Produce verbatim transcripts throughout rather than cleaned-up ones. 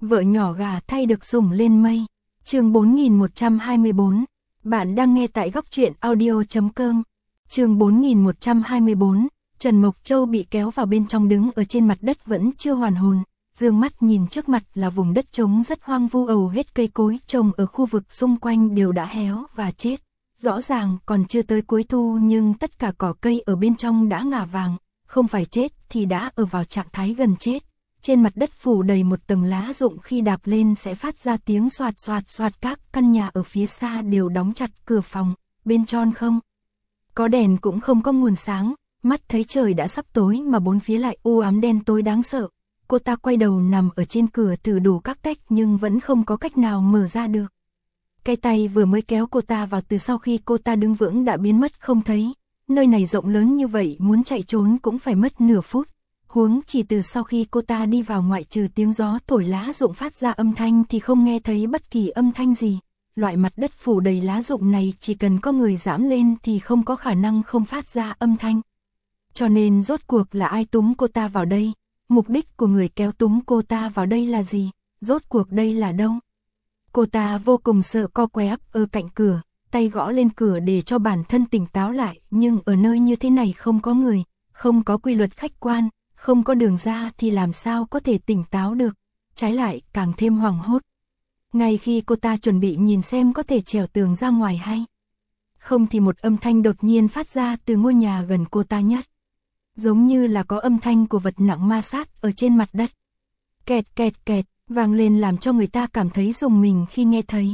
Vợ nhỏ gà thay được sủng lên mây. Chương bốn nghìn một trăm hai mươi bốn. Bạn đang nghe tại góc truyện audio chấm com. Chương bốn nghìn một trăm hai mươi bốn. Trần Mộc Châu bị kéo vào bên trong, đứng ở trên mặt đất vẫn chưa hoàn hồn, dương mắt nhìn trước mặt là vùng đất trống rất hoang vu, hầu hết cây cối trồng ở khu vực xung quanh đều đã héo và chết. Rõ ràng còn chưa tới cuối thu nhưng tất cả cỏ cây ở bên trong đã ngả vàng, không phải chết thì đã ở vào trạng thái gần chết. Trên mặt đất phủ đầy một tầng lá rụng, khi đạp lên sẽ phát ra tiếng xoạt xoạt xoạt. Các căn nhà ở phía xa đều đóng chặt cửa phòng, bên trong không có đèn cũng không có nguồn sáng, mắt thấy trời đã sắp tối mà bốn phía lại u ám đen tối đáng sợ. Cô ta quay đầu nằm ở trên cửa thử đủ các cách nhưng vẫn không có cách nào mở ra được. Cái tay vừa mới kéo cô ta vào từ sau khi cô ta đứng vững đã biến mất không thấy. Nơi này rộng lớn như vậy, muốn chạy trốn cũng phải mất nửa phút. Huống chỉ từ sau khi cô ta đi vào, ngoại trừ tiếng gió thổi lá rụng phát ra âm thanh thì không nghe thấy bất kỳ âm thanh gì. Loại mặt đất phủ đầy lá rụng này chỉ cần có người dẫm lên thì không có khả năng không phát ra âm thanh. Cho nên rốt cuộc là ai túm cô ta vào đây? Mục đích của người kéo túm cô ta vào đây là gì? Rốt cuộc đây là đâu? Cô ta vô cùng sợ, co quắp ở cạnh cửa, tay gõ lên cửa để cho bản thân tỉnh táo lại, nhưng ở nơi như thế này không có người, không có quy luật khách quan, không có đường ra thì làm sao có thể tỉnh táo được, trái lại càng thêm hoảng hốt. Ngay khi cô ta chuẩn bị nhìn xem có thể trèo tường ra ngoài hay không thì một âm thanh đột nhiên phát ra từ ngôi nhà gần cô ta nhất. Giống như là có âm thanh của vật nặng ma sát ở trên mặt đất. Kẹt kẹt kẹt, vang lên làm cho người ta cảm thấy rùng mình khi nghe thấy.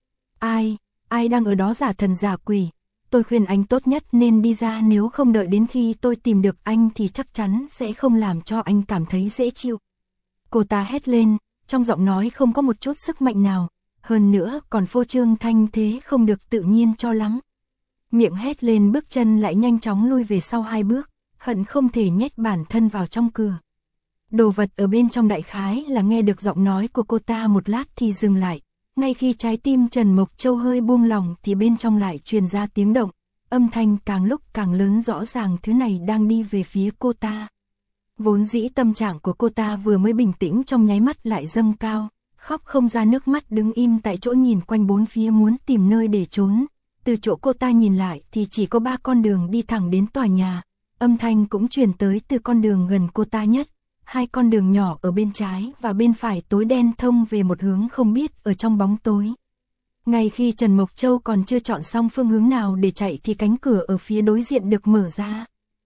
Ai, ai đang ở đó giả thần giả quỷ? Tôi khuyên anh tốt nhất nên đi ra, nếu không đợi đến khi tôi tìm được anh thì chắc chắn sẽ không làm cho anh cảm thấy dễ chịu. Cô ta hét lên, trong giọng nói không có một chút sức mạnh nào, hơn nữa còn phô trương thanh thế không được tự nhiên cho lắm. Miệng hét lên, bước chân lại nhanh chóng lui về sau hai bước, hận không thể nhét bản thân vào trong cửa. Đồ vật ở bên trong đại khái là nghe được giọng nói của cô ta một lát thì dừng lại. Ngay khi trái tim Trần Mộc Châu hơi buông lỏng thì bên trong lại truyền ra tiếng động, âm thanh càng lúc càng lớn, rõ ràng thứ này đang đi về phía cô ta. Vốn dĩ tâm trạng của cô ta vừa mới bình tĩnh trong nháy mắt lại dâng cao, khóc không ra nước mắt, đứng im tại chỗ nhìn quanh bốn phía muốn tìm nơi để trốn. Từ chỗ cô ta nhìn lại thì chỉ có ba con đường đi thẳng đến tòa nhà, âm thanh cũng truyền tới từ con đường gần cô ta nhất. Hai con đường nhỏ ở bên trái và bên phải tối đen thông về một hướng không biết ở trong bóng tối. Ngay khi Trần Mộc Châu còn chưa chọn xong phương hướng nào để chạy thì cánh cửa ở phía đối diện được mở ra.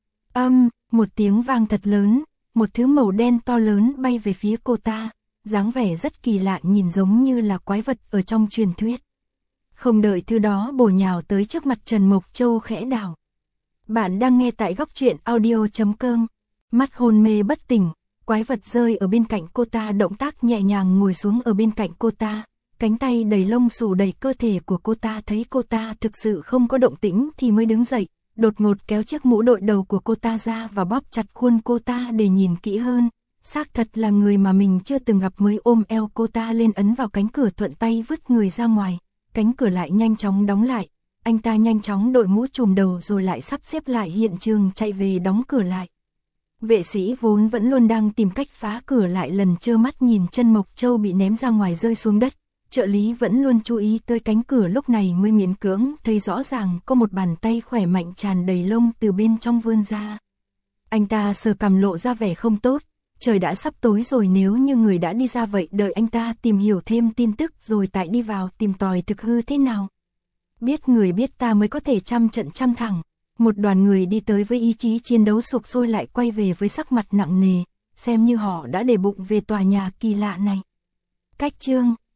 Âm, một tiếng vang thật lớn, một thứ màu đen to lớn bay về phía cô ta, dáng vẻ rất kỳ lạ, nhìn giống như là quái vật ở trong truyền thuyết. Không đợi thứ đó bổ nhào tới trước mặt, Trần Mộc Châu khẽ đảo. Bạn đang nghe tại góc truyện audio chấm com. Mắt hôn mê bất tỉnh, quái vật rơi ở bên cạnh cô ta, động tác nhẹ nhàng ngồi xuống ở bên cạnh cô ta, cánh tay đầy lông xù đầy cơ thể của cô ta. Thấy cô ta thực sự không có động tĩnh thì mới đứng dậy, đột ngột kéo chiếc mũ đội đầu của cô ta ra và bóp chặt khuôn cô ta để nhìn kỹ hơn. Xác thật là người mà mình chưa từng gặp, mới ôm eo cô ta lên ấn vào cánh cửa, thuận tay vứt người ra ngoài. Cánh cửa lại nhanh chóng đóng lại, anh ta nhanh chóng đội mũ trùm đầu rồi lại sắp xếp lại hiện trường, chạy về đóng cửa lại. Vệ sĩ vốn vẫn luôn đang tìm cách phá cửa lại lần trơ mắt nhìn Trần Mộc Châu bị ném ra ngoài rơi xuống đất. Trợ lý vẫn luôn chú ý tới cánh cửa, lúc này mới miễn cưỡng thấy rõ ràng có một bàn tay khỏe mạnh tràn đầy lông từ bên trong vươn ra. Anh ta sờ cằm lộ ra vẻ không tốt. Trời đã sắp tối rồi, nếu như người đã đi ra vậy đợi anh ta tìm hiểu thêm tin tức rồi tại đi vào tìm tòi thực hư thế nào. Biết người biết ta mới có thể trăm trận trăm thắng. Một đoàn người đi tới với ý chí chiến đấu sục sôi lại quay về với sắc mặt nặng nề, xem như họ đã để bụng về tòa nhà kỳ lạ này. Cách chương